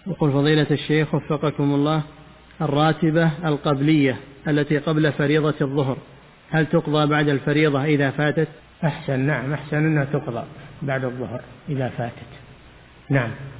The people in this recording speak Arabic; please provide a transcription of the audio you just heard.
يقول فضيلة الشيخ وفقكم الله، الراتبة القبلية التي قبل فريضة الظهر هل تقضى بعد الفريضة إذا فاتت؟ أحسن، نعم، أحسن أنها تقضى بعد الظهر إذا فاتت. نعم.